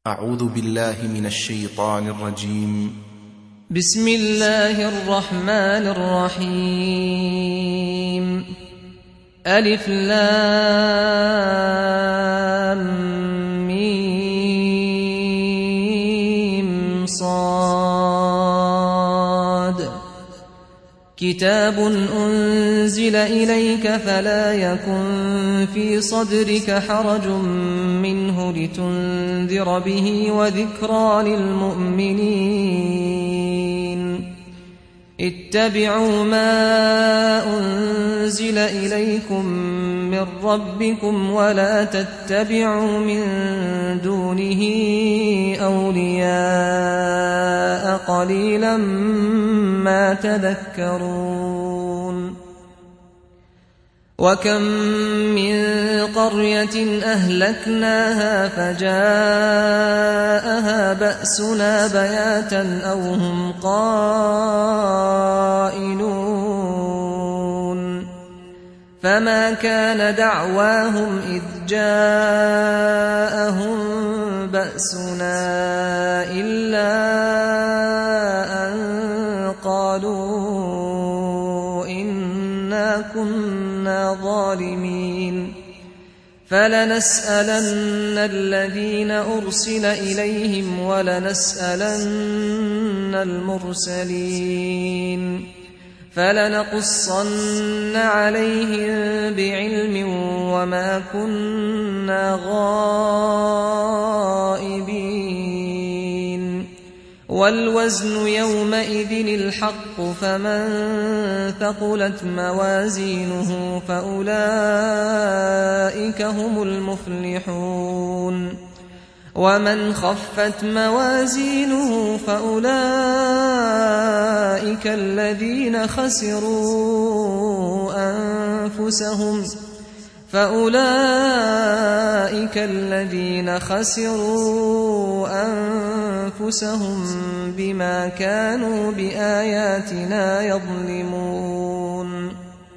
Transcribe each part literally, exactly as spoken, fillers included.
أعوذ بالله من الشيطان الرجيم. بسم الله الرحمن الرحيم. ألف لام ميم صاد. كتاب أنزل إليك فلا يكن في صدرك حرج منه لتنذر به وذكرى للمؤمنين. اتبعوا ما أنزل إليكم من ربكم ولا تتبعوا من دونه أولياء قليلا ما تذكرون. وكم من قرية أهلكناها فجاءها بأسنا بياتا أو هم قائلون. فما كان دعواهم إذ جاءهم بأسنا إلا أن قالوا إنا كنا ظالمين. فلنسألن الذين أرسل إليهم ولنسألن المرسلين. فلنقصن عليهم بعلم وما كنا غائبين. والوزن يومئذ الحق فمن ثقلت موازينه فأولئك هم المفلحون. ومن خفت موازينه فأولئك الذين خسروا أنفسهم فأولئك الذين خسروا أنفسهم بما كانوا بآياتنا يظلمون.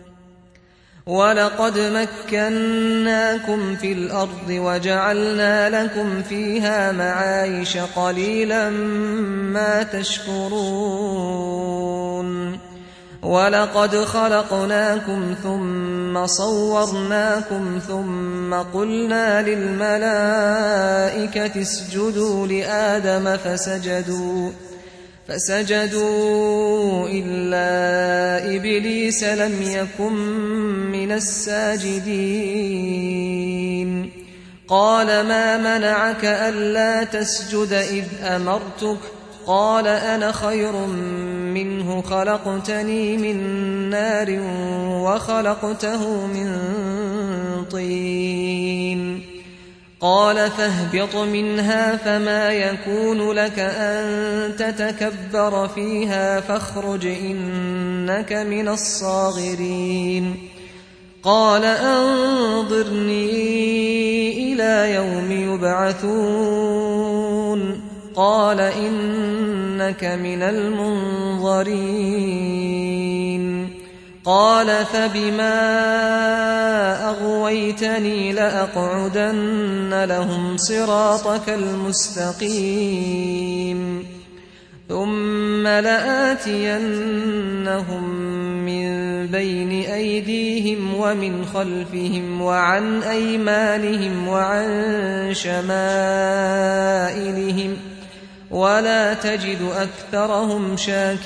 ولقد مكناكم في الأرض وجعلنا لكم فيها معايش قليلا ما تشكرون. ولقد خلقناكم ثم صورناكم ثم قلنا للملائكة اسجدوا لآدم فسجدوا فسجدوا إلا إبليس لم يكن من الساجدين. قال ما منعك ألا تسجد إذ أمرتك؟ قال أنا خير منه خلقتني من نار وخلقته من طين. قال فاهبط منها فما يكون لك أن تتكبر فيها فاخرج إنك من الصاغرين. قال أنظرني إلى يوم يبعثون. قال إنك من المنظرين. قال فبما أغويتني لأقعدن لهم صراطك المستقيم ثم لآتينهم من بين أيديهم ومن خلفهم وعن أيمانهم وعن شمائلهم ولا تجد أكثرهم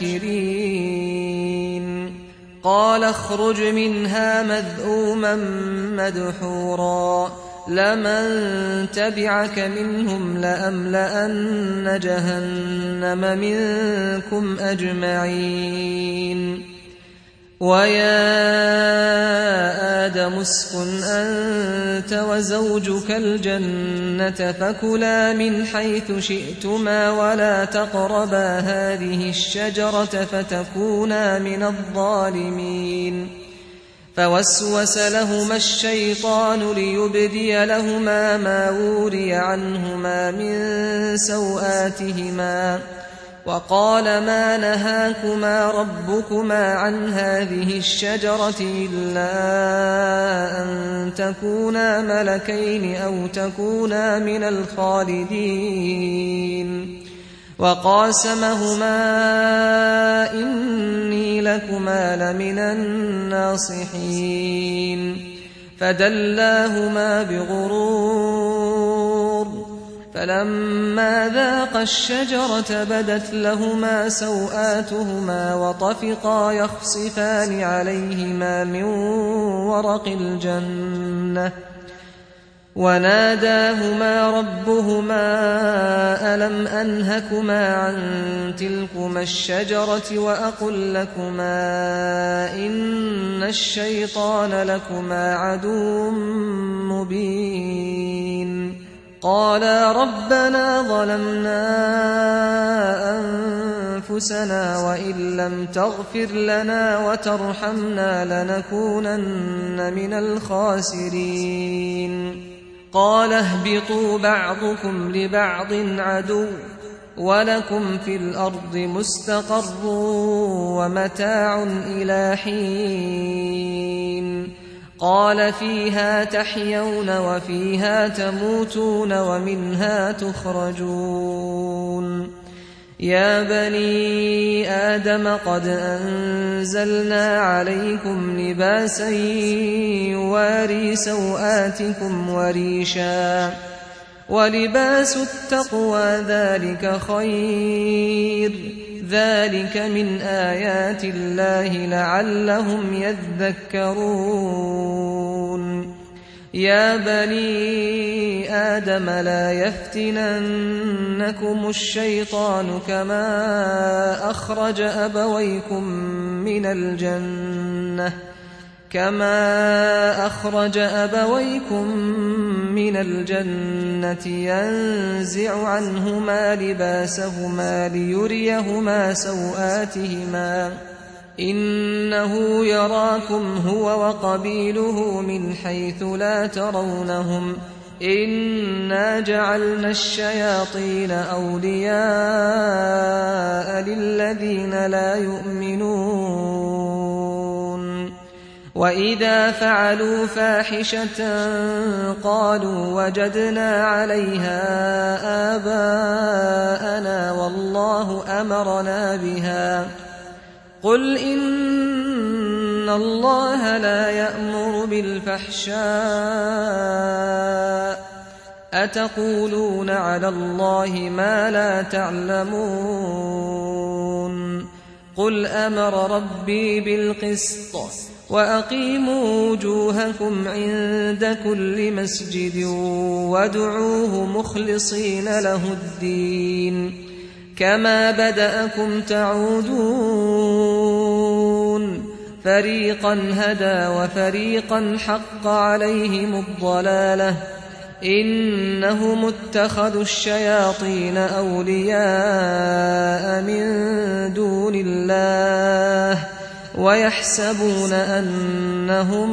شاكرين. قال اخرج منها مذءوما مدحورا لمن تبعك منهم لأملأن جهنم منكم أجمعين. ويا آدم اسكن أنت وزوجك الجنة فكلا من حيث شئتما ولا تقربا هذه الشجرة فتكونا من الظالمين. فوسوس لهما الشيطان ليبدي لهما ما وري عنهما من سوآتهما وقال ما نهاكما ربكما عن هذه الشجرة إلا أن تكونا ملكين أو تكونا من الخالدين وقاسمهما إني لكما لمن الناصحين فدلاهما بغرور فلما ذاقا الشجرة بدت لهما سوآتهما وطفقا يخصفان عليهما من ورق الجنة وناداهما ربهما ألم أنهكما عن تلكما الشجرة وأقل لكما إن الشيطان لكما عدو مبين قالا ربنا ظلمنا أنفسنا وإن لم تغفر لنا وترحمنا لنكونن من الخاسرين قال اهبطوا بعضكم لبعض عدو ولكم في الأرض مستقر ومتاع إلى حين قال فيها تحيون وفيها تموتون ومنها تخرجون يا بني آدم قد أنزلنا عليكم لباسا يواري سوآتكم وريشا ولباس التقوى ذلك خير ذلك من آيات الله لعلهم يذكرون يا بني آدم لا يفتننكم الشيطان كما أخرج أبويكم من الجنة كما أخرج أبويكم من الجنة ينزع عنهما لباسهما ليريهما سوآتهما إنه يراكم هو وقبيله من حيث لا ترونهم إنا جعلنا الشياطين أولياء للذين لا يؤمنون وإذا فعلوا فاحشة قالوا وجدنا عليها آباءنا والله أمرنا بها قل إن الله لا يأمر بالفحشاء أتقولون على الله ما لا تعلمون قل أمر ربي بالقسط وأقيموا وجوهكم عند كل مسجد وادعوه مخلصين له الدين كما بدأكم تعودون فريقا هدى وفريقا حق عليهم الضلالة إنهم اتخذوا الشياطين أولياء من دون الله ويحسبون أنهم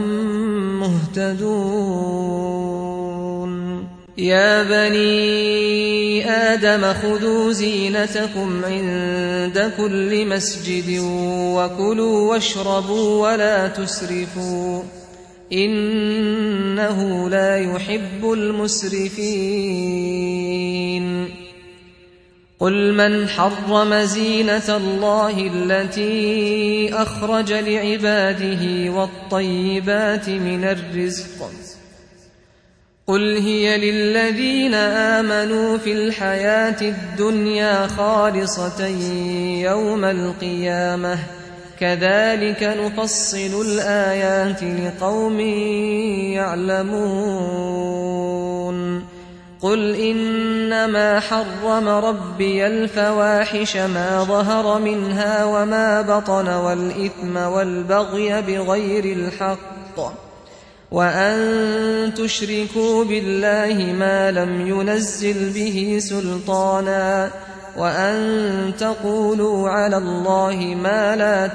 مهتدون يا بني آدم خذوا زينتكم عند كل مسجد وكلوا واشربوا ولا تسرفوا إنه لا يحب المسرفين قل من حرم زينة الله التي أخرج لعباده والطيبات من الرزق قل هي للذين آمنوا في الحياة الدنيا خالصة يوم القيامة كذلك نفصل الآيات لقوم يعلمون قل إنما حرم ربي الفواحش ما ظهر منها وما بطن والإثم والبغي بغير الحق وأن تشركوا بالله ما لم ينزل به سلطانا وأن تقولوا على الله ما لا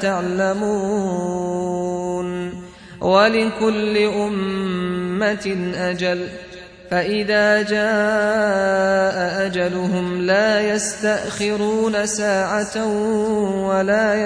تعلمون ولكل أمة أجل فإذا جاء أجلهم لا يستأخرون ساعة ولا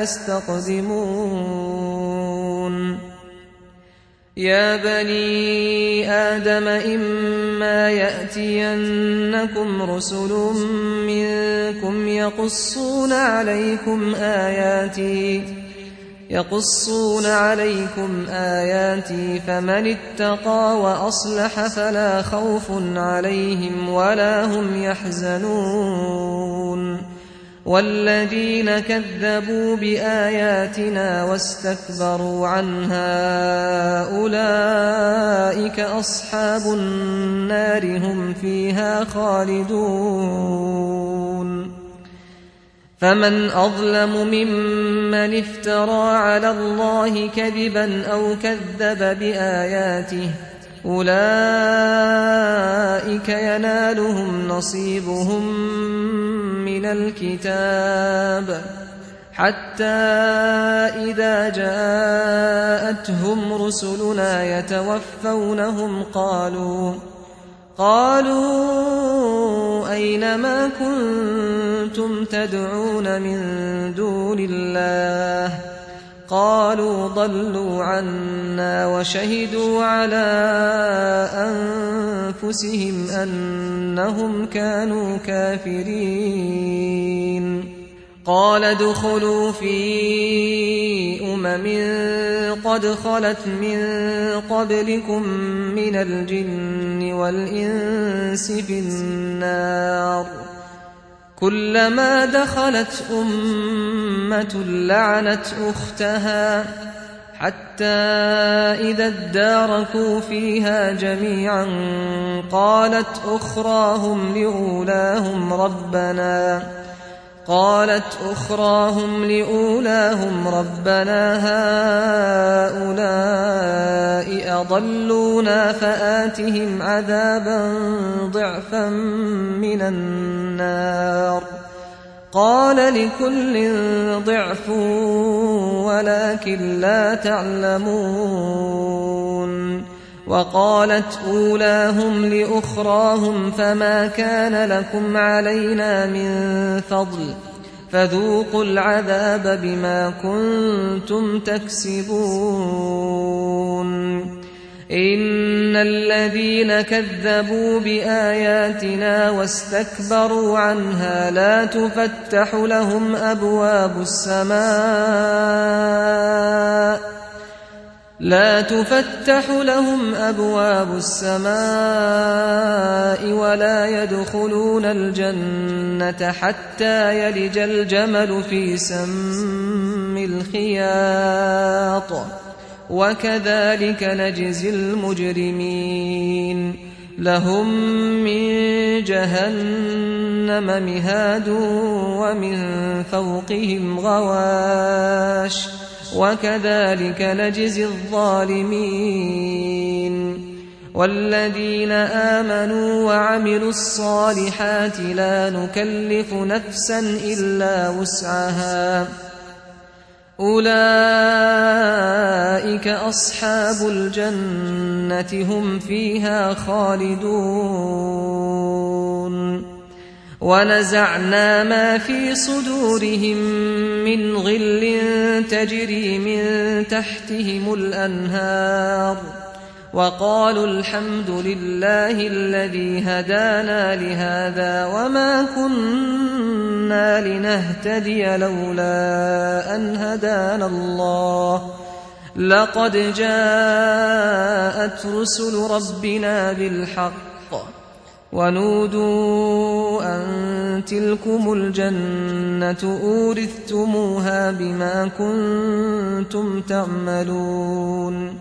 يستقدمون يا بني آدم إما يأتينكم رسل منكم يقصون عليكم آياتي يقصون عليكم آياتي فمن اتقى وأصلح فلا خوف عليهم ولا هم يحزنون والذين كذبوا بآياتنا واستكبروا عنها أولئك أصحاب النار هم فيها خالدون فمن أظلم ممن افترى على الله كذبا أو كذب بآياته أولئك ينالهم نصيبهم من الكتاب حتى إذا جاءتهم رسلنا يتوفونهم قالوا قالوا أين ما كنتم تدعون من دون الله قالوا ضلوا عنا وشهدوا على أنفسهم أنهم كانوا كافرين قال ادخلوا في أمم قد خلت من قبلكم من الجن والإنس في النار كلما دخلت أمة لعنت أختها حتى إذا اداركوا فيها جميعا قالت أخراهم لأولاهم ربنا قالت أخراهم لأولاهم ربنا هؤلاء أضلونا فآتهم عذابا ضعفا من النار قال لكل ضعف ولكن لا تعلمون وقالت أولاهم لأخراهم فما كان لكم علينا من فضل فذوقوا العذاب بما كنتم تكسبون إن الذين كذبوا بآياتنا واستكبروا عنها لا تفتح لهم أبواب السماء لا تفتح لهم أبواب السماء ولا يدخلون الجنة حتى يلج الجمل في سم الخياط وكذلك نجزي المجرمين لهم من جهنم مهاد ومن فوقهم غواش وكذلك نجزي الظالمين والذين آمنوا وعملوا الصالحات لا نكلف نفسا إلا وسعها أولئك أصحاب الجنة هم فيها خالدون ونزعنا ما في صدورهم من غل تجري من تحتهم الأنهار وقالوا الحمد لله الذي هدانا لهذا وما كنا لنهتدي لولا أن هدانا الله لقد جاءت رسل ربنا بالحق ونودوا أن تلكم الجنة أورثتموها بما كنتم تعملون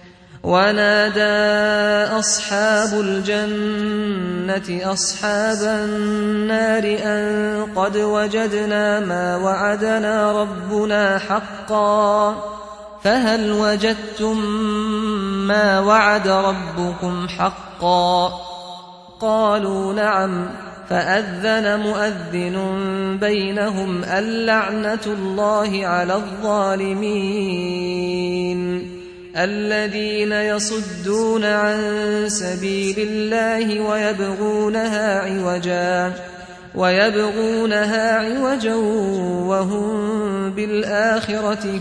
ونادى أصحاب الجنة أصحاب النار أن قد وجدنا ما وعدنا ربنا حقا فهل وجدتم ما وعد ربكم حقا قالوا نعم فأذن مؤذن بينهم اللعنة الله على الظالمين الذين يصدون عن سبيل الله ويبغونها عوجا ويبغونها عوجا وهم بالآخرة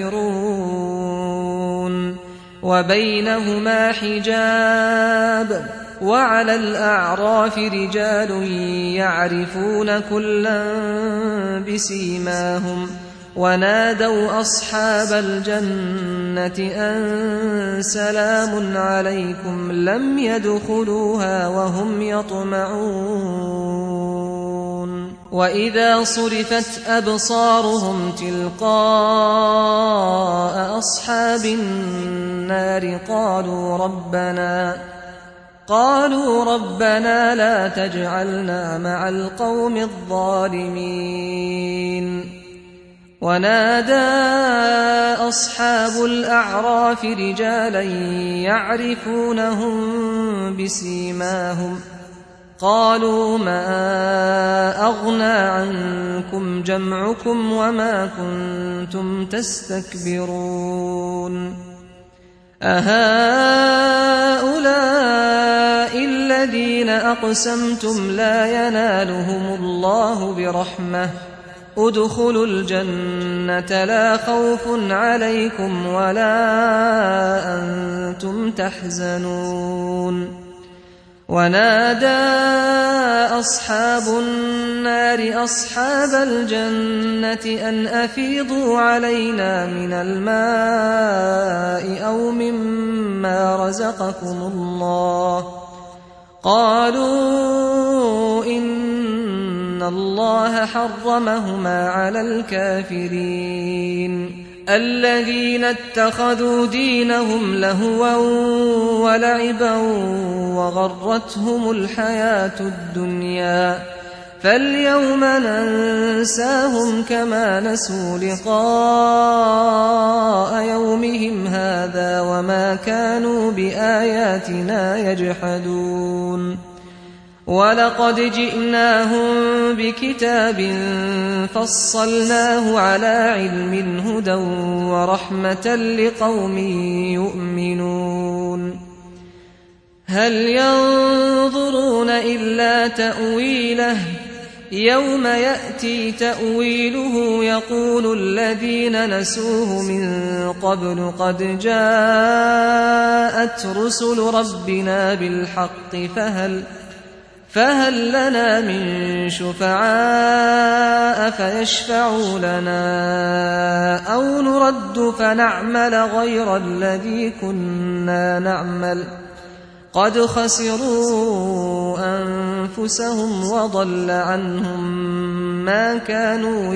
كافرون وبينهما حجاب وعلى الأعراف رجال يعرفون كلا بسيماهم ونادوا أصحاب الجنة أن سلام عليكم لم يدخلوها وهم يطمعون وإذا صرفت أبصارهم تلقاء أصحاب النار قالوا ربنا قالوا ربنا لا تجعلنا مع القوم الظالمين ونادى أصحاب الأعراف رجالا يعرفونهم بسيماهم قالوا ما أغنى عنكم جمعكم وما كنتم تستكبرون أهؤلاء الذين أقسمتم لا ينالهم الله برحمة ادخلوا الجنة لا خوف عليكم ولا أنتم تحزنون ونادى أصحاب النار أصحاب الجنة أن أفيضوا علينا من الماء أو مما رزقكم الله قالوا إن الله حرمهما على الكافرين الذين اتخذوا دينهم لهوا ولعبا وغرتهم الحياة الدنيا فاليوم ننساهم كما نسوا لقاء يومهم هذا وما كانوا بآياتنا يجحدون ولقد جئناهم بكتاب فصلناه على علم هدى ورحمة لقوم يؤمنون هل ينظرون إلا تأويله يوم يأتي تأويله يقول الذين نسوه من قبل قد جاءت رسل ربنا بالحق فهل فهل لنا من شفعاء فيشفعوا لنا أو نرد فنعمل غير الذي كنا نعمل قد خسروا أنفسهم وضل عنهم ما كانوا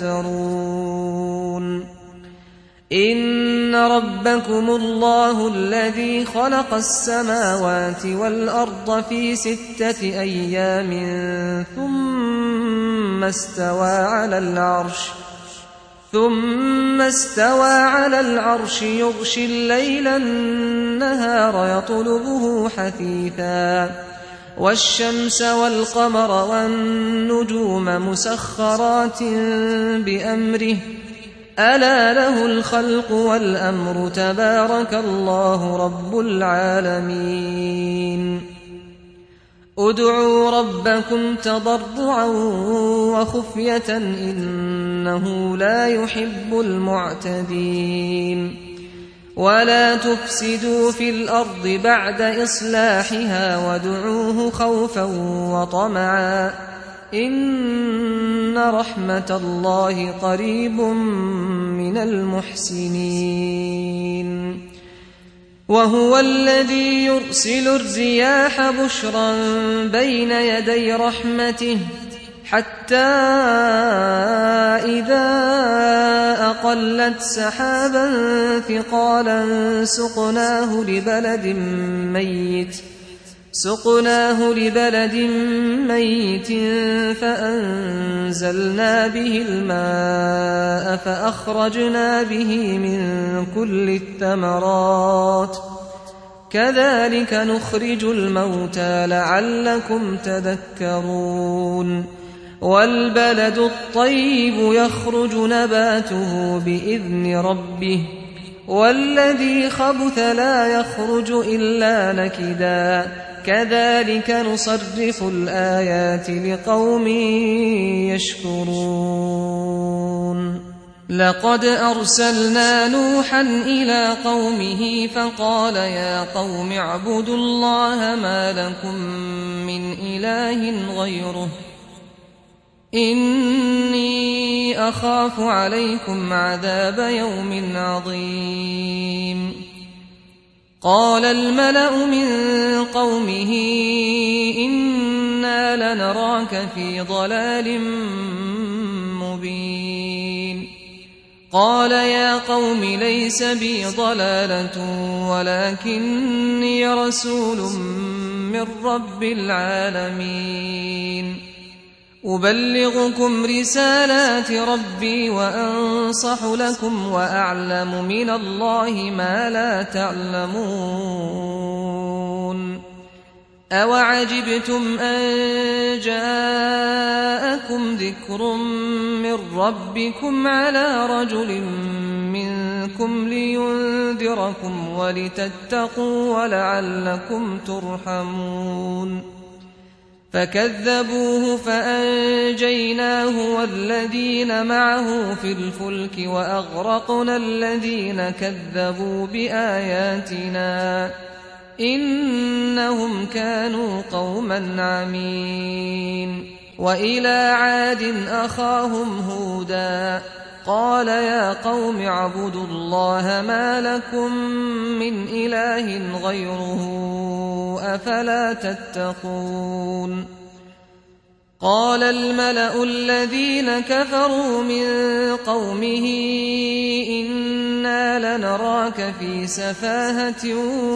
يفترون إن ربكم الله الذي خلق السماوات والأرض في ستة أيام ثم استوى على العرش ثم استوى على العرش يغشي الليل النهار يطلبه حثيثا والشمس والقمر والنجوم مسخرات بأمره ألا له الخلق والأمر تبارك الله رب العالمين ادعوا ربكم تضرعا وخفية إنه لا يحب المعتدين ولا تفسدوا في الأرض بعد إصلاحها وادعوه خوفا وطمعا إن رحمة الله قريب من المحسنين وهو الذي يرسل الرياح بشرا بين يدي رحمته حتى إذا أقلت سحابا ثقالا سقناه لبلد ميت سقناه لبلد ميت فأنزلنا به الماء فأخرجنا به من كل الثمرات كذلك نخرج الموتى لعلكم تذكرون والبلد الطيب يخرج نباته بإذن ربه والذي خبث لا يخرج إلا نكدا كذلك نصرف الآيات لقوم يشكرون لقد أرسلنا نوحا إلى قومه فقال يا قوم اعبدوا الله ما لكم من إله غيره إني أخاف عليكم عذاب يوم عظيم قال الملأ من قومه إنا لنراك في ضلال مبين قال يا قوم ليس بي ضلالة ولكني رسول من رب العالمين أبلغكم رسالات ربي وأنصح لكم وأعلم من الله ما لا تعلمون أوعجبتم أن جاءكم ذكر من ربكم على رجل منكم لينذركم ولتتقوا ولعلكم ترحمون فكذبوه فأنجيناه والذين معه في الفلك وأغرقنا الذين كذبوا بآياتنا إنهم كانوا قوما عمين وإلى عاد أخاهم هودا قال يا قوم اعبدوا الله ما لكم من إله غيره أفلا تتقون قال الملأ الذين كفروا من قومه إنا لنراك في سفاهة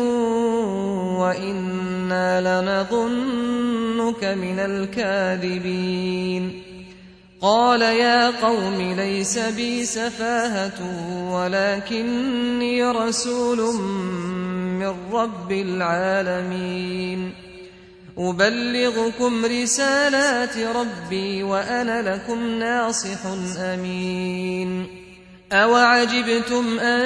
وإنا لنظنك من الكاذبين قال يا قوم ليس بي سفاهة ولكني رسول من رب العالمين أبلغكم رسالات ربي وأنا لكم ناصح أمين أوعجبتم أن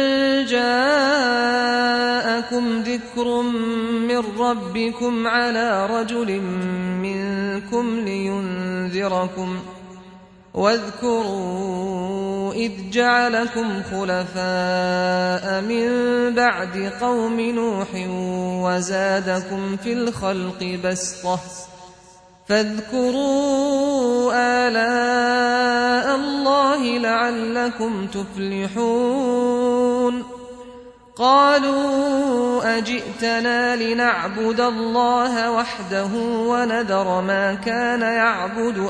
جاءكم ذكر من ربكم على رجل منكم لينذركم واذكروا إذ جعلكم خلفاء من بعد قوم نوح وزادكم في الخلق بسطة فاذكروا آلاء الله لعلكم تفلحون قالوا أجئتنا لنعبد الله وحده ونذر ما كان يعبد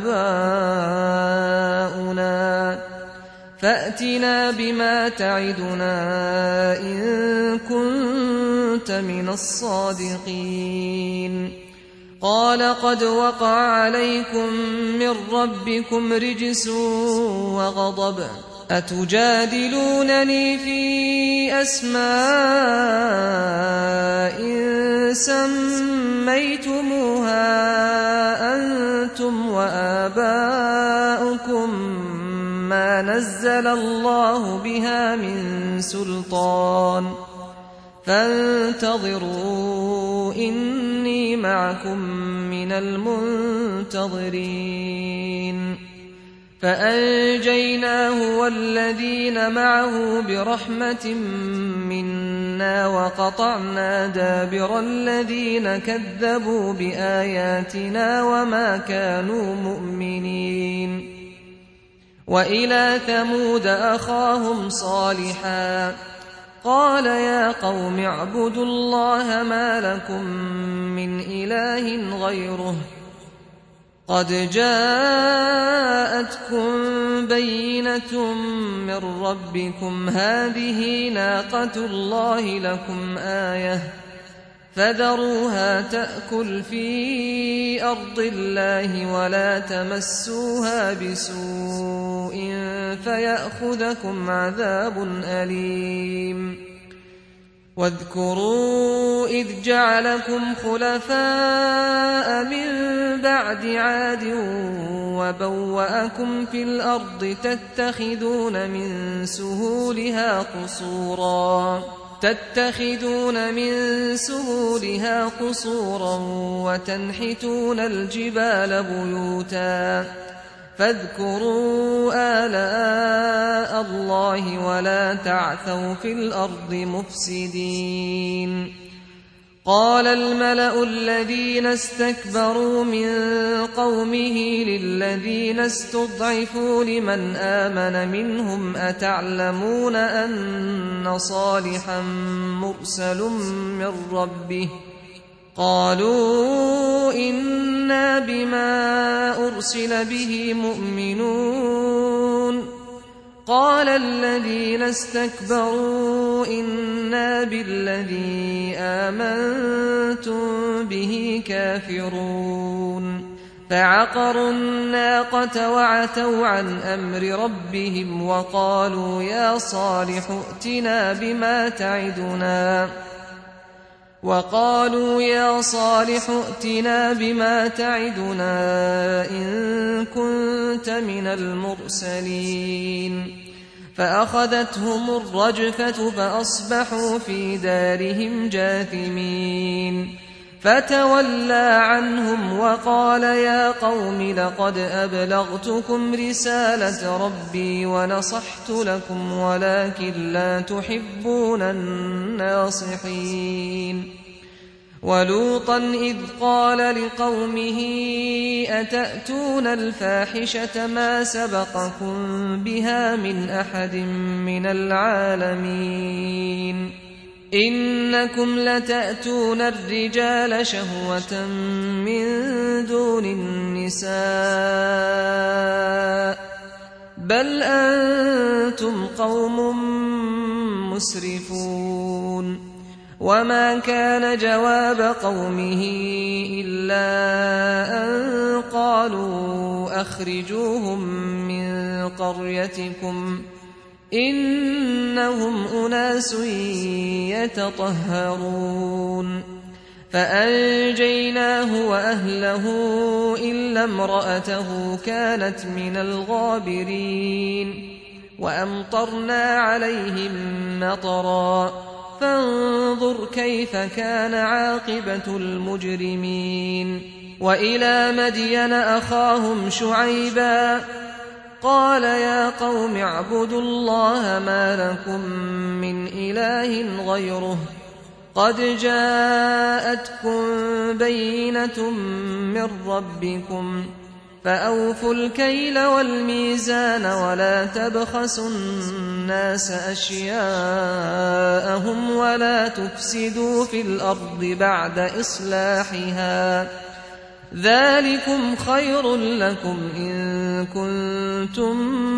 آباؤنا فأتنا بما تعدنا إن كنت من الصادقين قال قد وقع عليكم من ربكم رجس وغضب أتجادلونني في أسماء سميتموها أنتم وآباؤكم ما نزل الله بها من سلطان فانتظروا إني معكم من المنتظرين فأنجيناه والذين معه برحمة منا وقطعنا دابر الذين كذبوا بآياتنا وما كانوا مؤمنين وإلى ثمود أخاهم صالحا قال يا قوم اعبدوا الله ما لكم من إله غيره قد جاءتكم بينة من ربكم هذه ناقة الله لكم آية فذروها تأكل في أرض الله ولا تمسوها بسوء فيأخذكم عذاب أليم واذكروا إذ جعلكم خلفاء من بعد عاد وبوأكم في الأرض تتخذون من سهولها قصورا تتخذون من سهولها قصورا وتنحتون الجبال بيوتا فاذكروا آلاء الله ولا تعثوا في الأرض مفسدين. قال الملأ الذين استكبروا من قومه للذين استضعفوا لمن آمن منهم أتعلمون أن صالحا مرسل من ربه قالوا إنا بما أرسل به مؤمنون. قال الذين استكبروا إنا بالذي آمنتم به كافرون. فعقروا الناقة وعتوا عن أمر ربهم وقالوا يا صالح ائتنا بما تعدنا وقالوا يا صالح ائتنا بما تعدنا إن كنت من المرسلين. فأخذتهم الرجفة فأصبحوا في دارهم جاثمين. فتولى عنهم وقال يا قوم لقد أبلغتكم رسالة ربي ونصحت لكم ولكن لا تحبون الناصحين. ولوطا إذ قال لقومه أتأتون الفاحشة ما سبقكم بها من أحد من العالمين إنكم لتأتون الرجال شهوة من دون النساء بل أنتم قوم مسرفون. وما كان جواب قومه إلا أن قالوا أخرجوهم من قريتكم إنهم أناس يتطهرون. فأنجيناه وأهله إلا امرأته كانت من الغابرين. وأمطرنا عليهم مطرا فانظر كيف كان عاقبة المجرمين. وإلى مدين أخاهم شعيبا قال يا قوم اعبدوا الله ما لكم من إله غيره قد جاءتكم بينة من ربكم فأوفوا الكيل والميزان ولا تبخسوا الناس أشياءهم ولا تفسدوا في الأرض بعد إصلاحها ذلكم خير لكم إن كنتم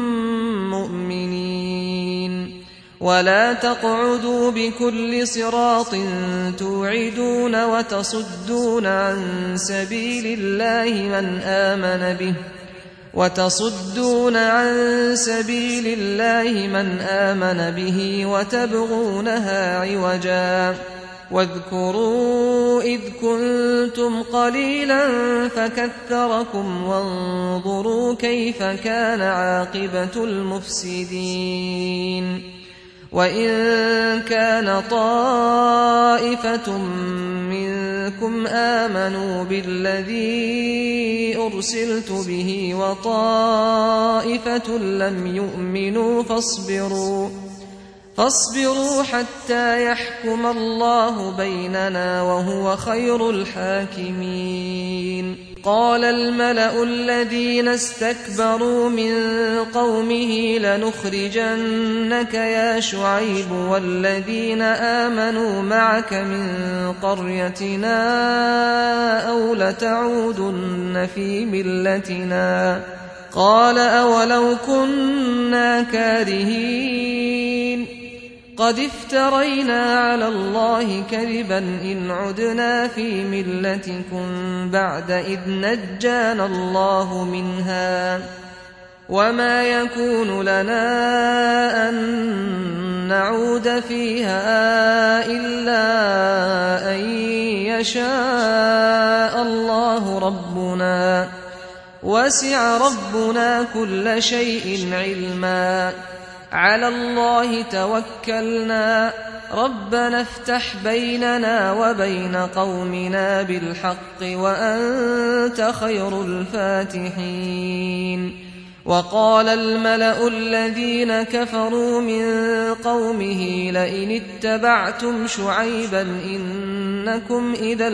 مؤمنين. ولا تقعدوا بكل صراط توعدون وتصدون عن سبيل الله من آمن به وتصدون عن سبيل الله من آمن به وتبغونها عوجا. واذكروا إذ كنتم قليلا فكثركم وانظروا كيف كان عاقبة المفسدين. وإن كان طائفة منكم آمنوا بالذي أرسلت به وطائفة لم يؤمنوا فاصبروا فاصبروا حتى يحكم الله بيننا وهو خير الحاكمين. قال الملأ الذين استكبروا من قومه لنخرجنك يا شعيب والذين آمنوا معك من قريتنا أو لتعودن في ملتنا. قال أولو كنا كارهين قد افترينا على الله كذبا إن عدنا في ملتكم بعد إذ نجانا الله منها وما يكون لنا أن نعود فيها إلا أن يشاء الله ربنا وسع ربنا كل شيء علما على الله توكلنا ربنا افتح بيننا وبين قومنا بالحق وأنت خير الفاتحين. وقال الملأ الذين كفروا من قومه لئن اتبعتم شعيبا إنكم إذا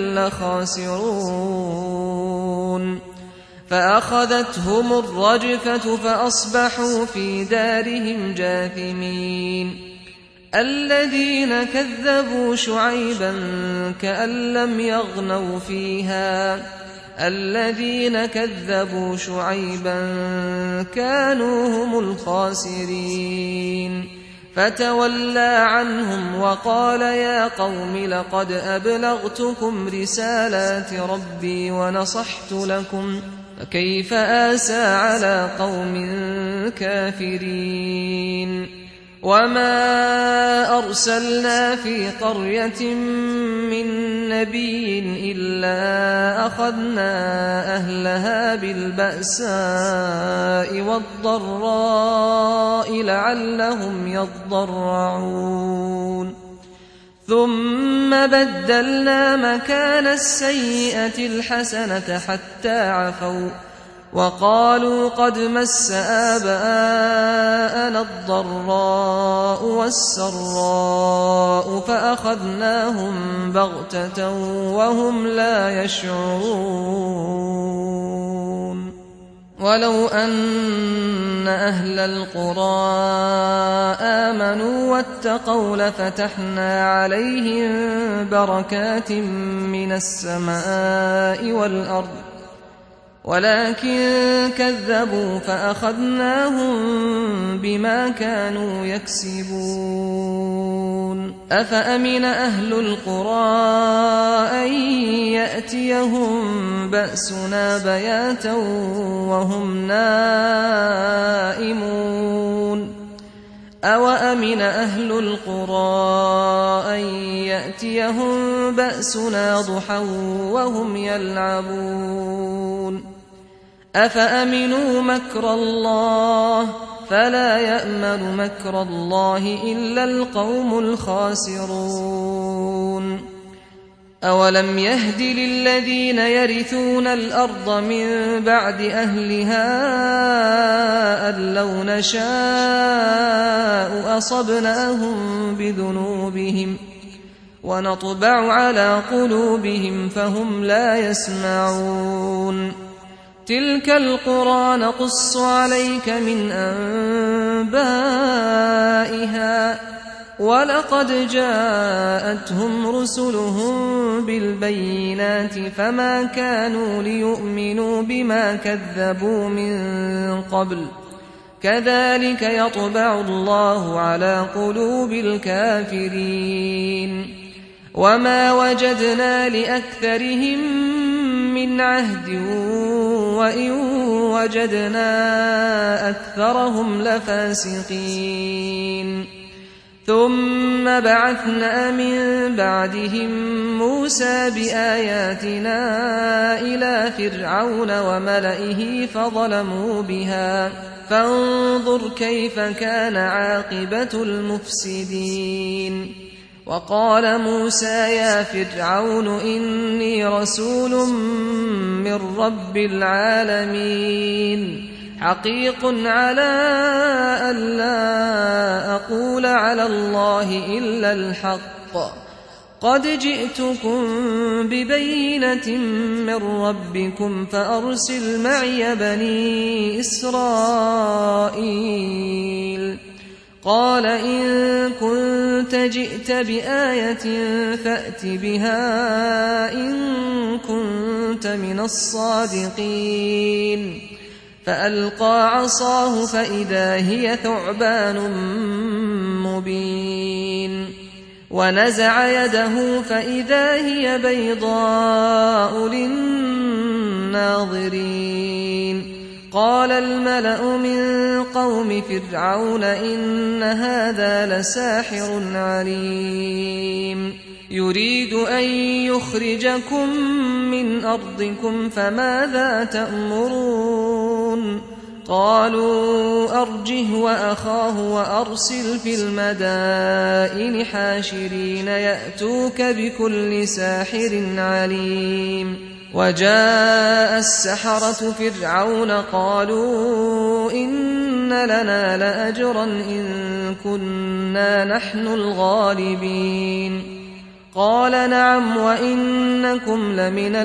لخاسرون فأخذتهم الرجفة فأصبحوا في دارهم جاثمين. الذين كذبوا شعيبا كأن لم يغنوا فيها الذين كذبوا شعيبا كانوا هم الخاسرين. فتولى عنهم وقال يا قوم لقد أبلغتكم رسالات ربي ونصحت لكم فكيف آسى على قوم كافرين. وما أرسلنا في قرية من نبي إلا أخذنا أهلها بالبأساء والضراء لعلهم يضرعون ثم بدلنا مكان السيئة الحسنة حتى عفوا وقالوا قد مس آباءنا الضراء والسراء فأخذناهم بغتة وهم لا يشعرون. ولو أن أهل القرى آمنوا واتقوا لفتحنا عليهم بركات من السماء والأرض ولكن كذبوا فأخذناهم بما كانوا يكسبون. أفأمن أهل القرى أن يأتيهم بأسنا بياتا وهم نائمون أوأمن أهل القرى أن يأتيهم بأسنا ضحى وهم يلعبون أفأمنوا مكر الله فلا يأمن مكر الله إلا القوم الخاسرون. أولم يهد للذين يرثون الأرض من بعد أهلها أن لو نشاء أصبناهم بذنوبهم ونطبع على قلوبهم فهم لا يسمعون. تلك القرى نقص عليك من أنبائها ولقد جاءتهم رسلهم بالبينات فما كانوا ليؤمنوا بما كذبوا من قبل كذلك يطبع الله على قلوب الكافرين. وما وجدنا لأكثرهم من عهد وإن وجدنا أكثرهم لفاسقين. ثم بعثنا من بعدهم موسى بآياتنا إلى فرعون وملئه فظلموا بها فانظر كيف كان عاقبة المفسدين. وقال موسى يا فرعون إني رسول من رب العالمين حقيق على أن لا أقول على الله إلا الحق قد جئتكم ببينة من ربكم فأرسل معي بني إسرائيل. قال إن كنت جئت بآية فأت بها إن كنت من الصادقين. فألقى عصاه فإذا هي ثعبان مبين ونزع يده فإذا هي بيضاء للناظرين. قال الملأ من قوم فرعون إن هذا لساحر عليم يريد أن يخرجكم من أرضكم فماذا تأمرون قالوا أرجه وأخاه وأرسل في المدائن حاشرين يأتوك بكل ساحر عليم وجاء السحرة فرعون قالوا إن لنا لأجرا إن كنا نحن الغالبين قال نعم وإنكم لمن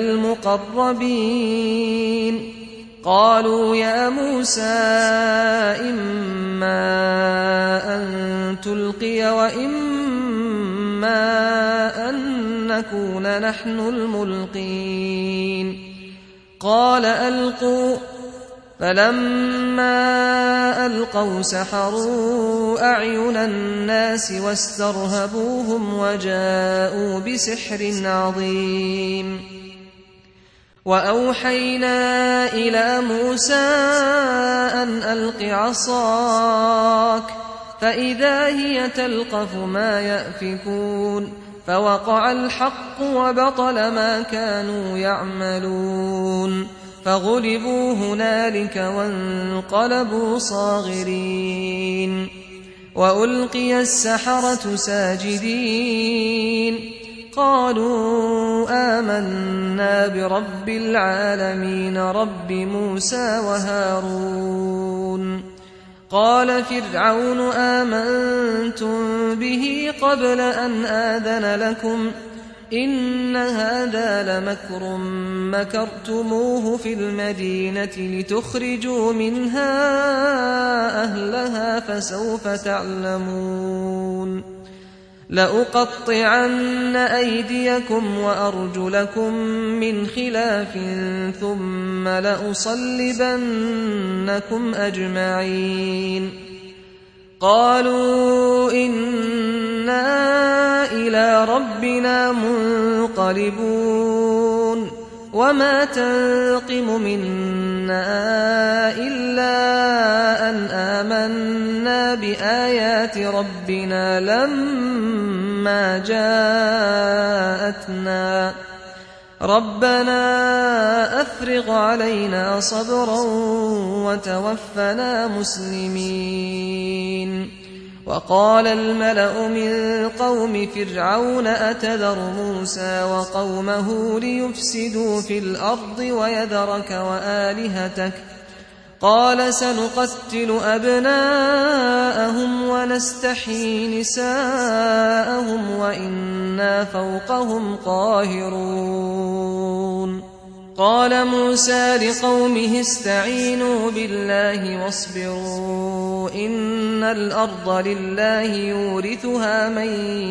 المقربين قالوا يا موسى إما أن تلقي وإما أن نكون نحن الملقين قال ألقوا فلما ألقوا سحروا أعين الناس واسترهبوهم وجاءوا بسحر عظيم وأوحينا إلى موسى أن ألق عصاك فإذا هي تلقف ما يأفكون فوقع الحق وبطل ما كانوا يعملون فغلبوا هنالك وانقلبوا صاغرين وألقي السحرة ساجدين قالوا آمنا برب العالمين رب موسى وهارون قال فرعون آمنتم به قبل أن آذن لكم إن هذا لمكر مكرتموه في المدينة لتخرجوا منها أهلها فسوف تعلمون لأقطعن أيديكم وأرجلكم من خلاف ثم لأصلبنكم أجمعين قالوا إنا إلى ربنا منقلبون وما تنقم منا إلا أن آمنا بآيات ربنا لما جاءتنا ربنا أفرغ علينا صبرا وتوفنا مسلمين وقال الملأ من قوم فرعون أتذر موسى وقومه ليفسدوا في الأرض ويذرك وآلهتك قال سنقتل أبناءهم ونستحيي نساءهم وإنا فوقهم قاهرون قال موسى لقومه استعينوا بالله واصبروا إن الأرض لله يورثها من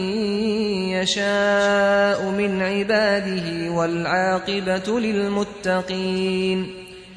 يشاء من عباده والعاقبة للمتقين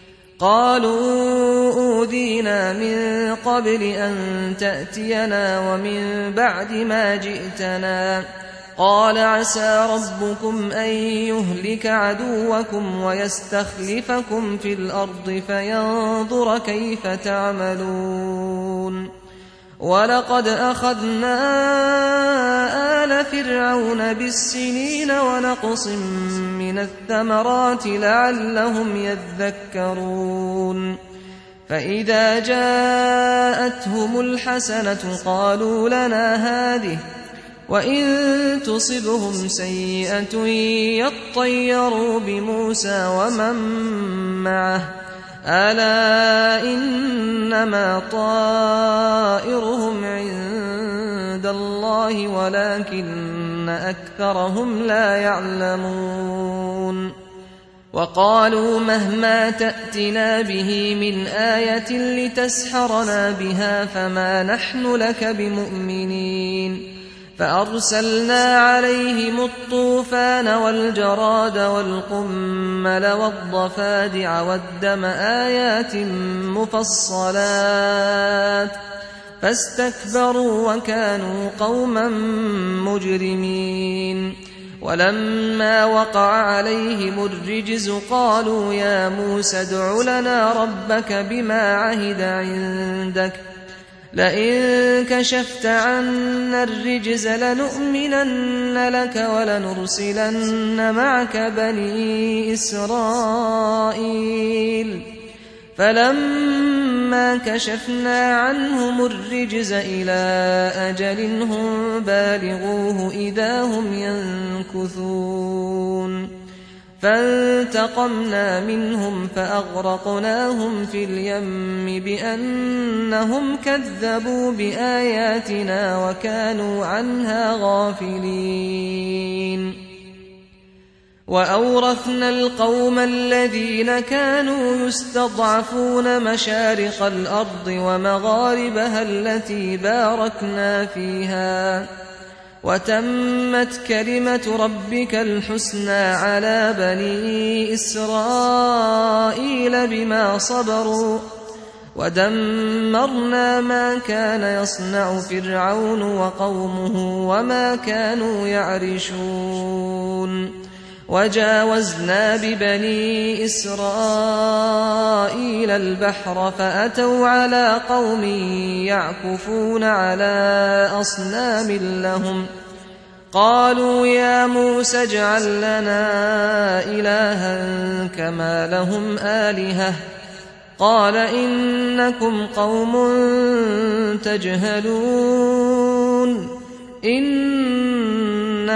قالوا أوذينا من قبل أن تأتينا ومن بعد ما جئتنا قال عسى ربكم أن يهلك عدوكم ويستخلفكم في الأرض فينظر كيف تعملون ولقد أخذنا آل فرعون بالسنين ونقص من الثمرات لعلهم يذكرون فإذا جاءتهم الحسنة قالوا لنا هذه وإن تصبهم سيئة يطيروا بموسى ومن معه ألا إنما طائرهم عند الله ولكن أكثرهم لا يعلمون وقالوا مهما تأتنا به من آية لتسحرنا بها فما نحن لك بمؤمنين فأرسلنا عليهم الطوفان والجراد والقمل والضفادع والدم آيات مفصلات فاستكبروا وكانوا قوما مجرمين ولما وقع عليهم الرجز قالوا يا موسى ادع لنا ربك بما عهد عندك لئن كشفت عنا الرجز لنؤمنن لك ولنرسلن معك بني إسرائيل فلما كشفنا عنهم الرجز إلى أجل هم بالغوه إذا هم ينكثون فانتقمنا منهم فأغرقناهم في اليم بأنهم كذبوا بآياتنا وكانوا عنها غافلين وأورثنا القوم الذين كانوا يستضعفون مشارق الأرض ومغاربها التي باركنا فيها وتمت كلمة ربك الحسنى على بني إسرائيل بما صبروا ودمرنا ما كان يصنع فرعون وقومه وما كانوا يعرشون وجاوزنا ببني إسرائيل البحر فأتوا على قوم يعكفون على أصنام لهم قالوا يا موسى اجعل لنا إلها كما لهم آلهة قال إنكم قوم تجهلون إن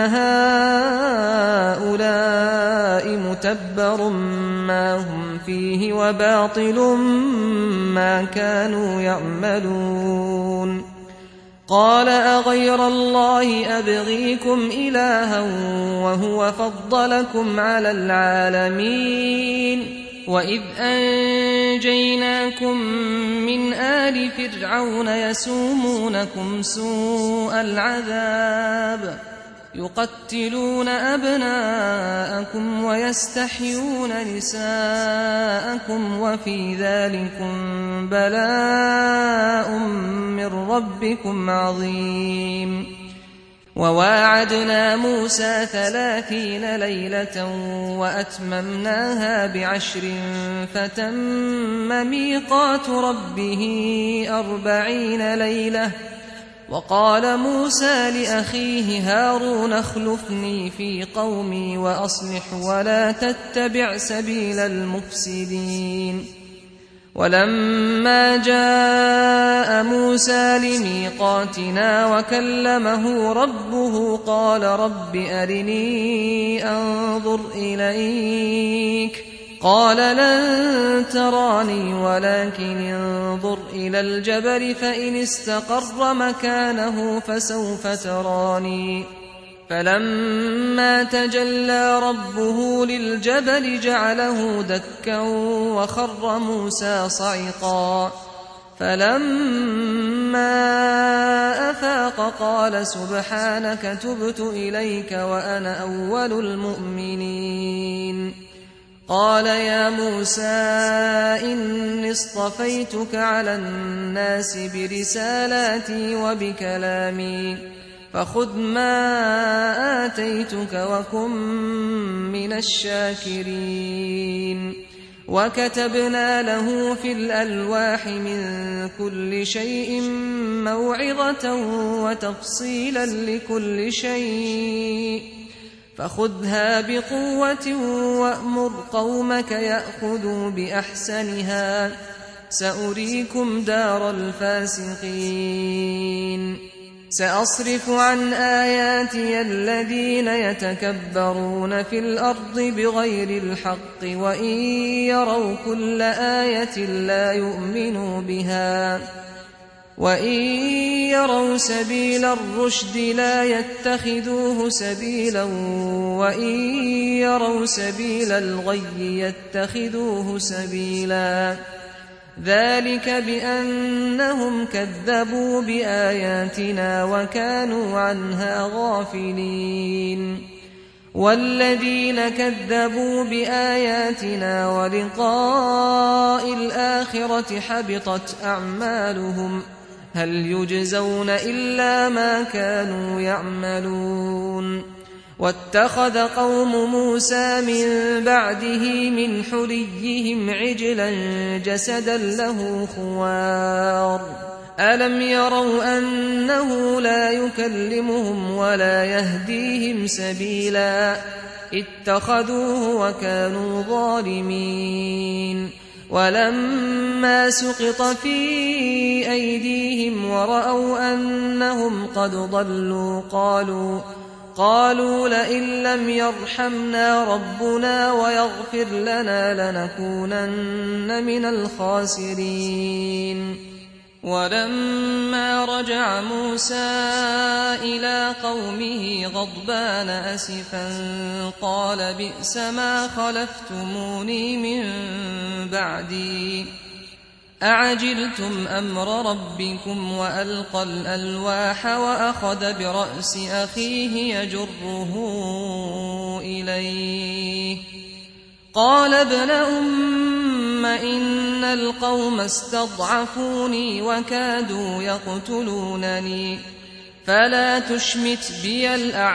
هؤلاء متبر ما هم فيه وباطل ما كانوا يعملون قال أغير الله أبغيكم إلها وهو فضلكم على العالمين وإذ أنجيناكم من آل فرعون يسومونكم سوء العذاب يقتلون أبناءكم ويستحيون نساءكم وفي ذلكم بلاء من ربكم عظيم وواعدنا موسى ثلاثين ليلة وأتممناها بعشر فتم ميقات ربه أربعين ليلة وقال موسى لأخيه هارون اخلفني في قومي وأصلح ولا تتبع سبيل المفسدين ولما جاء موسى لميقاتنا وكلمه ربه قال رب أرني أنظر إليك قال لن تراني ولكن انظر إلى الجبل فإن استقر مكانه فسوف تراني فلما تجلى ربه للجبل جعله دكا وخر موسى صعقا فلما أفاق قال سبحانك تبت إليك وأنا أول المؤمنين قال يا موسى إني اصطفيتك على الناس برسالاتي وبكلامي فخذ ما آتيتك وكن من الشاكرين وكتبنا له في الألواح من كل شيء موعظة وتفصيلا لكل شيء فخذها بقوة وأمر قومك يأخذوا بأحسنها سأريكم دار الفاسقين سأصرف عن آياتي الذين يتكبرون في الأرض بغير الحق وإن يروا كل آية لا يؤمنوا بها وإن يروا سبيل الرشد لا يتخذوه سبيلا وإن يروا سبيل الغي يتخذوه سبيلا ذلك بأنهم كذبوا بآياتنا وكانوا عنها غافلين والذين كذبوا بآياتنا ولقاء الآخرة حبطت أعمالهم هل يجزون إلا ما كانوا يعملون واتخذ قوم موسى من بعده من حليهم عجلا جسدا له خوار ألم يروا أنه لا يكلمهم ولا يهديهم سبيلا اتخذوه وكانوا ظالمين ولما سقط في أيديهم ورأوا أنهم قد ضلوا قالوا قالوا لئن لم يرحمنا ربنا ويغفر لنا لنكونن من الخاسرين ولما رجع موسى إلى قومه غضبان أسفا قال بئس ما خلفتموني من بعدي أعجلتم أمر ربكم وألقى الألواح وأخذ برأس أخيه يجره إليه قال ابن أم إن القوم استضعفوني وكادوا يقتلونني فلا تشمت بي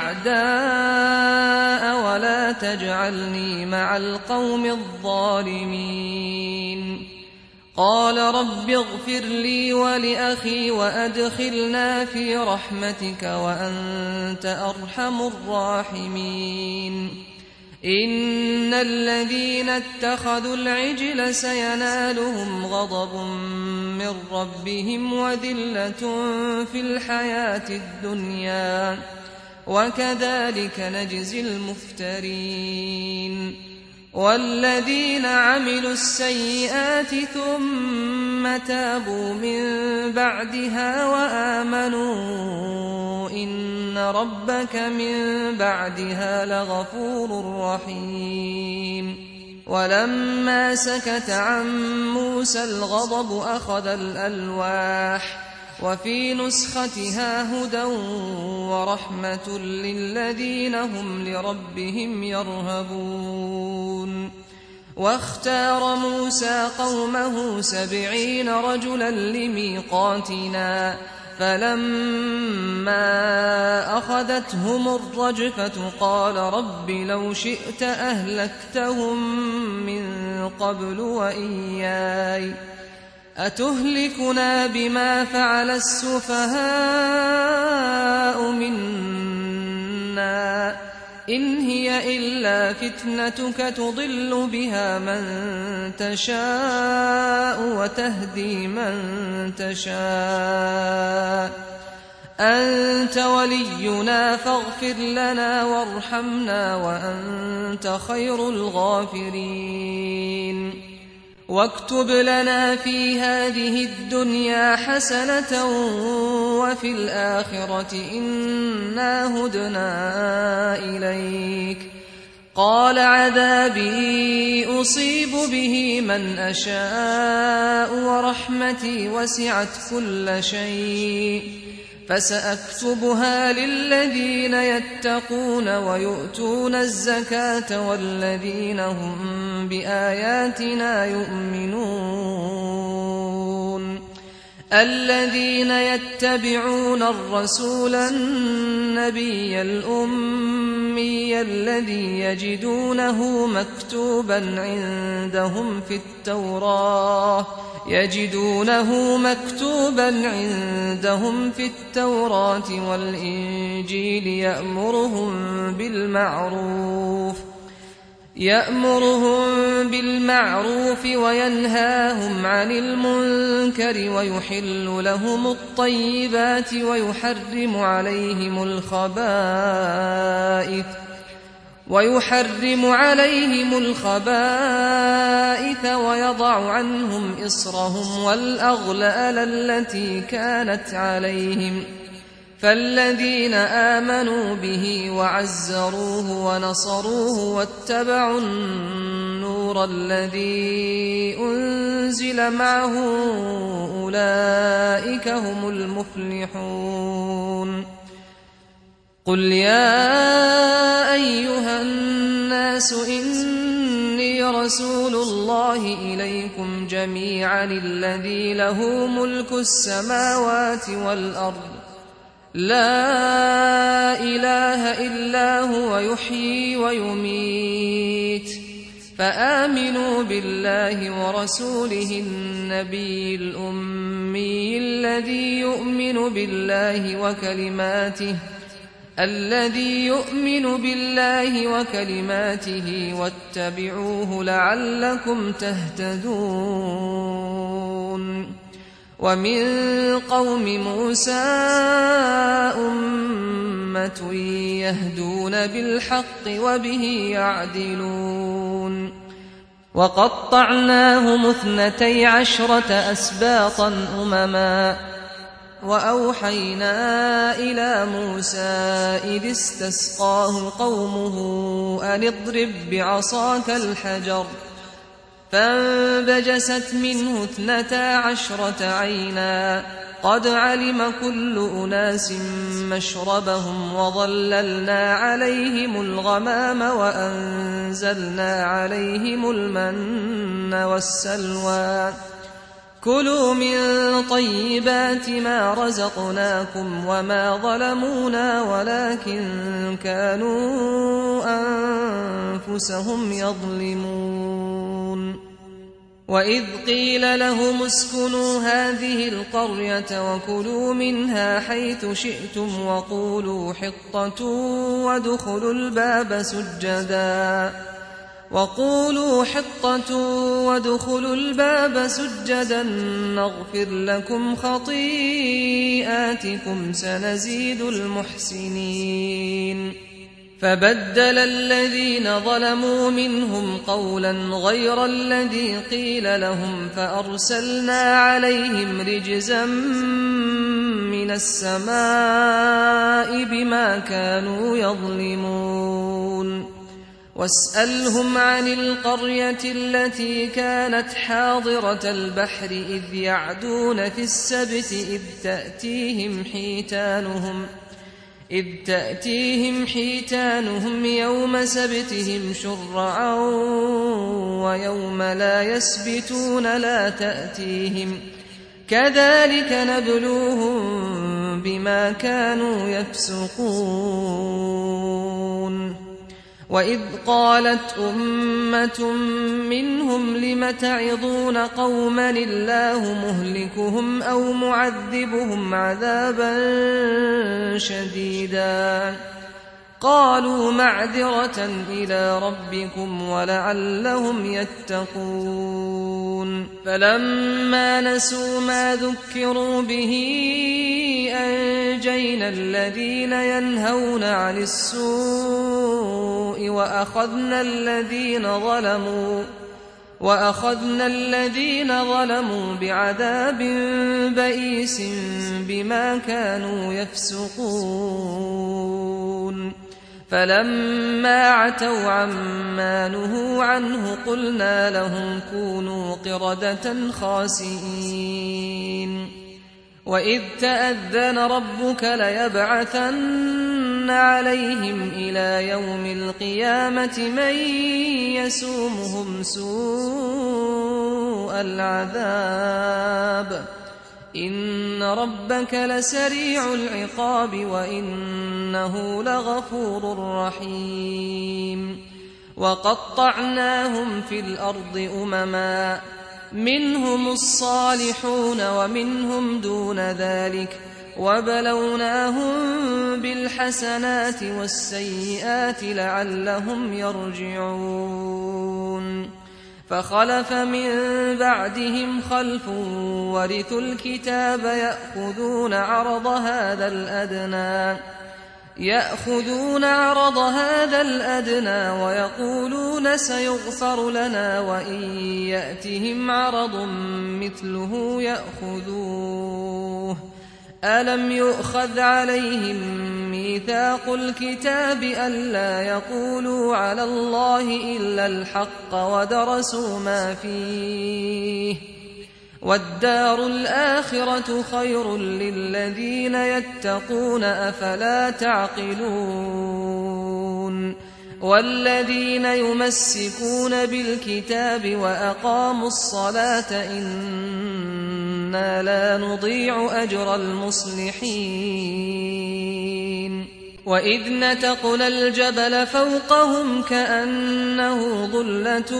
الأعداء ولا تجعلني مع القوم الظالمين قال رب اغفر لي ولأخي وأدخلنا في رحمتك وأنت أرحم الراحمين إن الذين اتخذوا العجل سينالهم غضب من ربهم وذلة في الحياة الدنيا وكذلك نجزي المفترين والذين عملوا السيئات ثم تابوا من بعدها وآمنوا إن ربك من بعدها لغفور رحيم ولما سكت عن موسى الغضب أخذ الألواح وفي نسختها هدى ورحمة للذين هم لربهم يرهبون واختار موسى قومه سبعين رجلا لميقاتنا فلما أخذتهم الرجفة قال رب لو شئت أهلكتهم من قبل وإياي أتهلكنا بما فعل السفهاء منا إن هي إلا فتنتك تضل بها من تشاء وتهدي من تشاء أنت ولينا فاغفر لنا وارحمنا وأنت خير الغافرين واكتب لنا في هذه الدنيا حسنة وفي الآخرة إنا هدنا إليك قال عذابي أصيب به من أشاء ورحمتي وسعت كل شيء فسأكتبها للذين يتقون ويؤتون الزكاة والذين هم بآياتنا يؤمنون الذين يتبعون الرسول النبي الأمي الذي يجدونه مكتوبا عندهم في التوراة يجدونه مكتوبا عندهم في التوراة والإنجيل يأمرهم بالمعروف يأمرهم بالمعروف وينهاهم عن المنكر ويحل لهم الطيبات ويحرم عليهم الخبائث ويحرم عليهم الخبائث ويضع عنهم إصرهم والأغلال التي كانت عليهم فالذين آمنوا به وعزروه ونصروه واتبعوا النور الذي أنزل معه أولئك هم المفلحون قل يا أيها الناس إني رسول الله إليكم جميعا الذي له ملك السماوات والأرض لا إله إلا هو يحيي ويميت فآمنوا بالله ورسوله النبي الأمي الذي يؤمن بالله وكلماته الذي يؤمن بالله وكلماته واتبعوه لعلكم تهتدون. ومن قوم موسى أمة يهدون بالحق وبه يعدلون. وقطعناهم اثنتي عشرة أسباطا أمما وأوحينا إلى موسى إذ استسقاه قومه أن اضرب بعصاك الحجر فانبجست منه اثنتا عشرة عينا قد علم كل أناس مشربهم وظللنا عليهم الغمام وأنزلنا عليهم المن والسلوى كلوا من طيبات ما رزقناكم وما ظلمونا ولكن كانوا أنفسهم يظلمون. وإذ قيل لهم اسكنوا هذه القرية وكلوا منها حيث شئتم وقولوا حطة وادخلوا الباب سجدا وقولوا حطة وادخلوا الباب سجدا نغفر لكم خطيئاتكم سنزيد المحسنين. فبدل الذين ظلموا منهم قولا غير الذي قيل لهم فأرسلنا عليهم رجزا من السماء بما كانوا يظلمون. واسألهم عن القرية التي كانت حاضرة البحر إذ يعدون في السبت إذ تأتيهم حيتانهم إذ تأتيهم حيتانهم يوم سبتهم شرعا ويوم لا يسبتون لا تأتيهم كذلك نبلوهم بما كانوا يفسقون. وإذ قالت أمة منهم لم تعظون قوما الله مهلكهم أو معذبهم عذابا شديدا قالوا معذرة إلى ربكم ولعلهم يتقون. فلما نسوا ما ذكروا به أنجينا الذين ينهون عن السوء وأخذنا الذين ظلموا وأخذنا الذين ظلموا بعذاب بئيس بما كانوا يفسقون. فلما عتوا عما نهوا عنه قلنا لهم كونوا قردة خاسئين. وإذ تأذن ربك ليبعثن عليهم إلى يوم القيامة من يسومهم سوء العذاب إن ربك لسريع العقاب وإنه لغفور رحيم. وقطعناهم في الأرض أمما منهم الصالحون ومنهم دون ذلك وبلوناهم بالحسنات والسيئات لعلهم يرجعون. فخلف من بعدهم خلف ورثوا الكتاب يأخذون عرض هذا الأدنى يأخذون عرض هذا الأدنى ويقولون سيغفر لنا وإن يأتهم عرض مثله يأخذوه. ألم يؤخذ عليهم ميثاق الكتاب ألا يقولوا على الله إلا الحق ودرسوا ما فيه والدار الآخرة خير للذين يتقون أفلا تعقلون. والذين يمسكون بالكتاب وأقاموا الصلاة إن إنا لا نضيع أجر المصلحين وإذ نتقنا الجبل فوقهم كأنه ظلة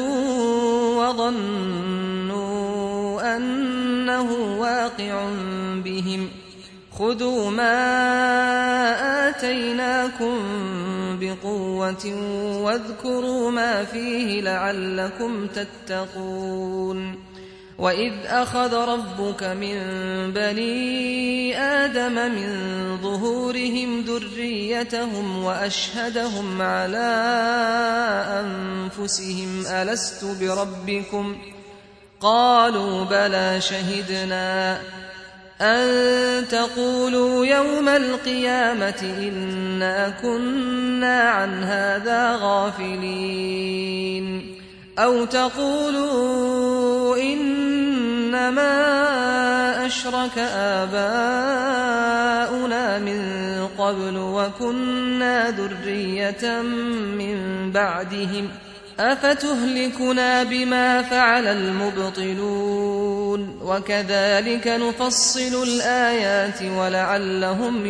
وظنوا أنه واقع بهم خذوا ما آتيناكم بقوة واذكروا ما فيه لعلكم تتقون وإذ أخذ ربك من بني آدم من ظهورهم ذريتهم وأشهدهم على أنفسهم ألست بربكم قالوا بلى شهدنا أن تقولوا يوم القيامة إنا كنا عن هذا غافلين أو تقولوا إنما أشرك آباؤنا من قبل وكنا ذرية من بعدهم أفتهلكنا بما فعل المبطلون وكذلك نفصل الآيات ولعلهم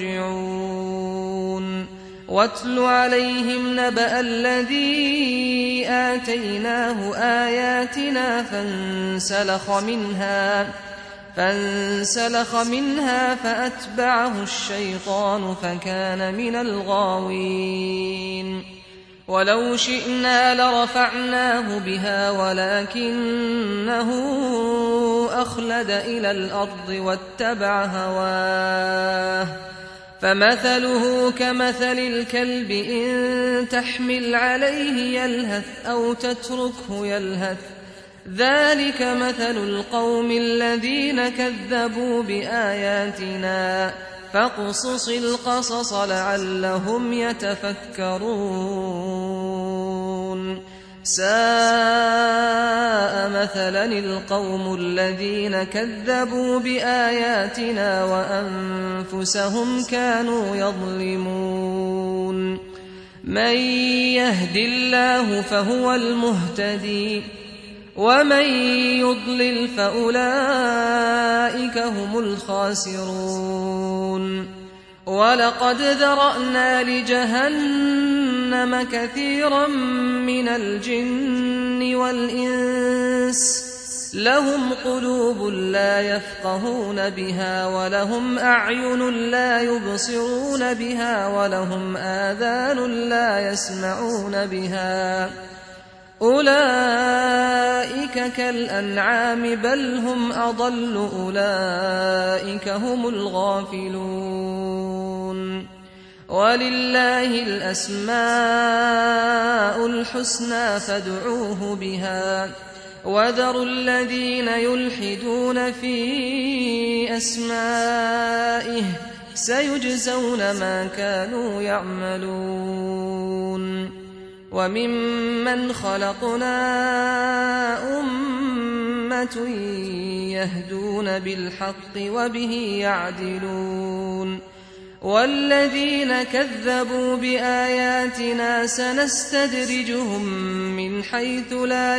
يرجعون واتل عليهم نبأ الذي آتيناه آياتنا فانسلخ منها فانسلخ منها فأتبعه الشيطان فكان من الغاوين ولو شئنا لرفعناه بها ولكنه أخلد إلى الأرض واتبع هواه فمثله كمثل الكلب إن تحمل عليه يلهث أو تتركه يلهث ذلك مثل القوم الذين كذبوا بآياتنا فاقصص القصص لعلهم يتفكرون ساء مثلا القوم الذين كذبوا بآياتنا وأنفسهم كانوا يظلمون من يهد الله فهو المهتدي ومن يضلل فأولئك هم الخاسرون ولقد ذرأنا لجهنم كثيرا من الجن والإنس لهم قلوب لا يفقهون بها ولهم أعين لا يبصرون بها ولهم آذان لا يسمعون بها أولئك كالأنعام بل هم أضل أولئك هم الغافلون ولله الأسماء الحسنى فادعوه بها وذروا الذين يلحدون في أسمائه سيجزون ما كانوا يعملون وممن خلقنا أمة يهدون بالحق وبه يعدلون والذين كذبوا بآياتنا سنستدرجهم من حيث لا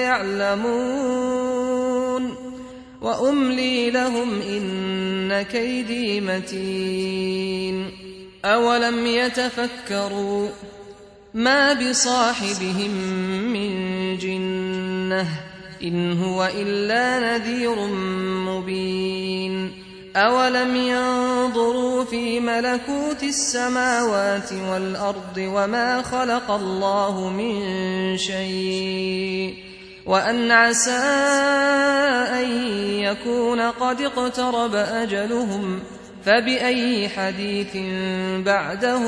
يعلمون وأملي لهم إن كيدي متين أولم يتفكروا ما بصاحبهم من جنة إن هو إلا نذير مبين أولم ينظروا في ملكوت السماوات والأرض وما خلق الله من شيء وأن عسى أن يكون قد اقترب أجلهم فبأي حديث بعده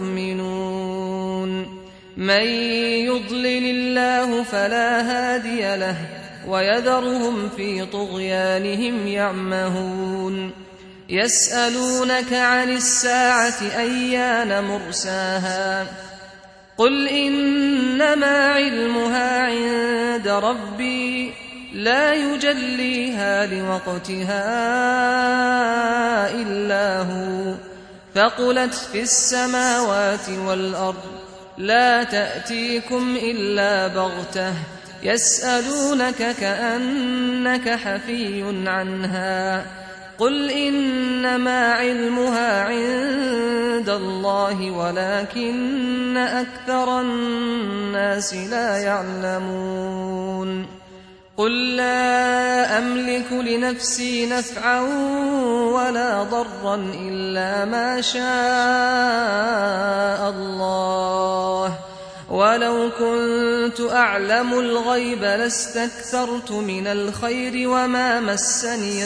يؤمنون من يضلل الله فلا هادي له ويذرهم في طغيانهم يعمهون يسألونك عن الساعة أيان مرساها قل إنما علمها عند ربي لا يجليها لوقتها إلا هو ثقلت في السماوات والأرض لا تأتيكم إلا بغتة يسألونك كأنك حفي عنها قل إنما علمها عند الله ولكن أكثر الناس لا يعلمون قل لا أملك لنفسي نفعا ولا ضرا إلا ما شاء الله ولو كنت أعلم الغيب لاستكثرت من الخير وما مسني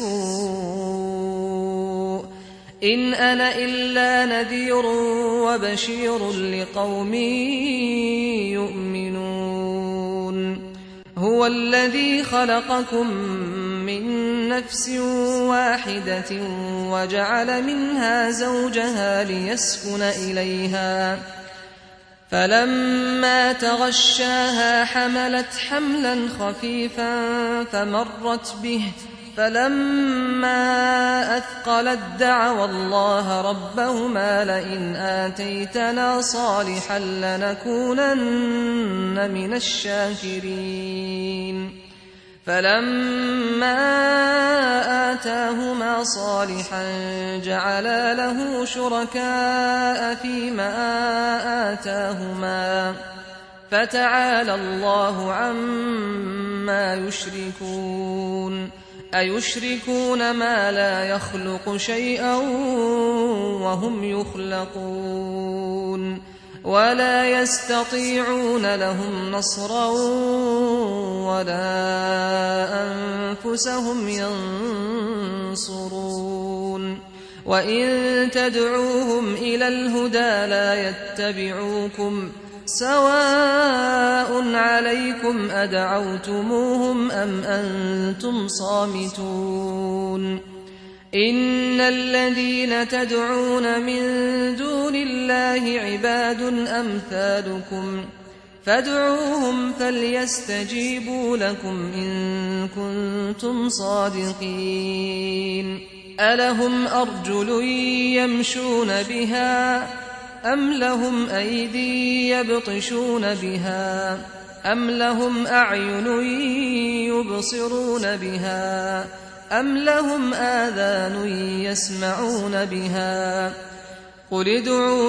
السوء إن أنا إلا نذير وبشير لقوم يؤمنون هو الذي خلقكم من نفس واحدة وجعل منها زوجها ليسكن إليها فلما تغشاها حملت حملا خفيفا فمرت به فلما أثقلت دعوا الله ربهما لئن آتيتنا صالحا لنكونن من الشاكرين فلما آتاهما صالحا جعلا له شركاء فيما آتاهما فتعالى الله عما يشركون أيشركون ما لا يخلق شيئا وهم يخلقون ولا يستطيعون لهم نصرا ولا أنفسهم ينصرون وإن تدعوهم إلى الهدى لا يتبعوكم سواء عليكم أدعوتموهم أم أنتم صامتون إن الذين تدعون من دون الله عباد أمثالكم فادعوهم فليستجيبوا لكم إن كنتم صادقين ألهم أرجل يمشون بها أم لهم أيدي يبطشون بها أم لهم أعين يبصرون بها أم لهم آذان يسمعون بها قل ادعوا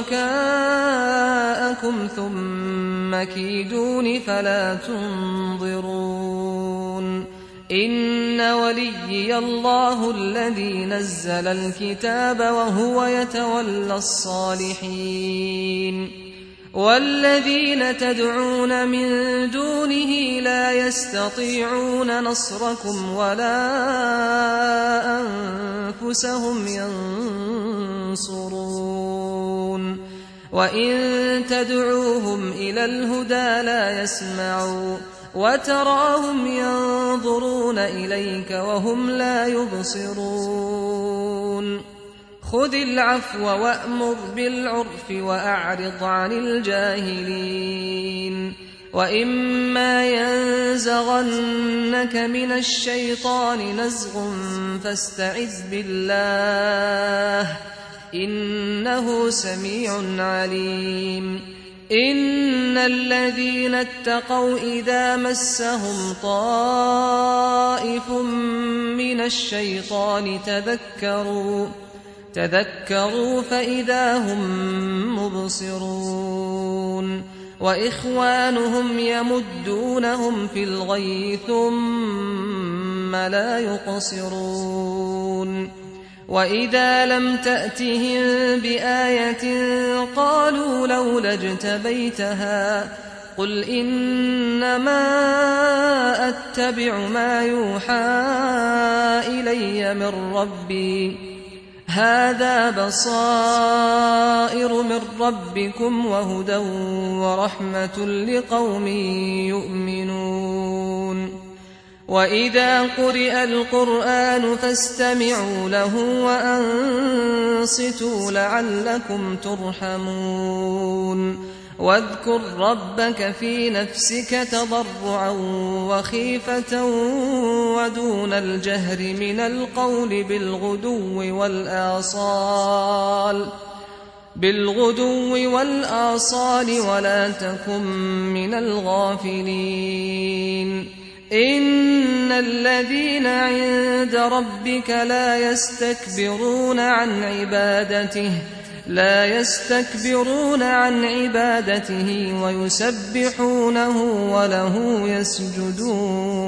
شركاءكم ثم كيدون فلا تنظرون إن وليي الله الذي نزل الكتاب وهو يتولى الصالحين والذين تدعون من دونه لا يستطيعون نصركم ولا أنفسهم ينصرون وإن تدعوهم إلى الهدى لا يسمعوا وتراهم ينظرون إليك وهم لا يبصرون خذ العفو وأمر بالعرف وأعرض عن الجاهلين وإما ينزغنك من الشيطان نزغ فاستعذ بالله إنه سميع عليم إن الذين اتقوا إذا مسهم طائف من الشيطان تذكروا تذكروا فإذا هم مبصرون وإخوانهم يمدونهم في الغي ثم لا يقصرون وإذا لم تأتهم بآية قالوا لولا اجتبيتها قل إنما أتبع ما يوحى إلي من ربي هذا بصائر من ربكم وهدى ورحمة لقوم يؤمنون وإذا قرئ القرآن فاستمعوا له وأنصتوا لعلكم ترحمون واذكر ربك في نفسك تضرعا وخيفة ودون الجهر من القول بالغدو والآصال بالغدو والآصال ولا تكن من الغافلين إن الذين عند ربك لا يستكبرون عن عبادته لا يستكبرون عن عبادته ويسبحونه وله يسجدون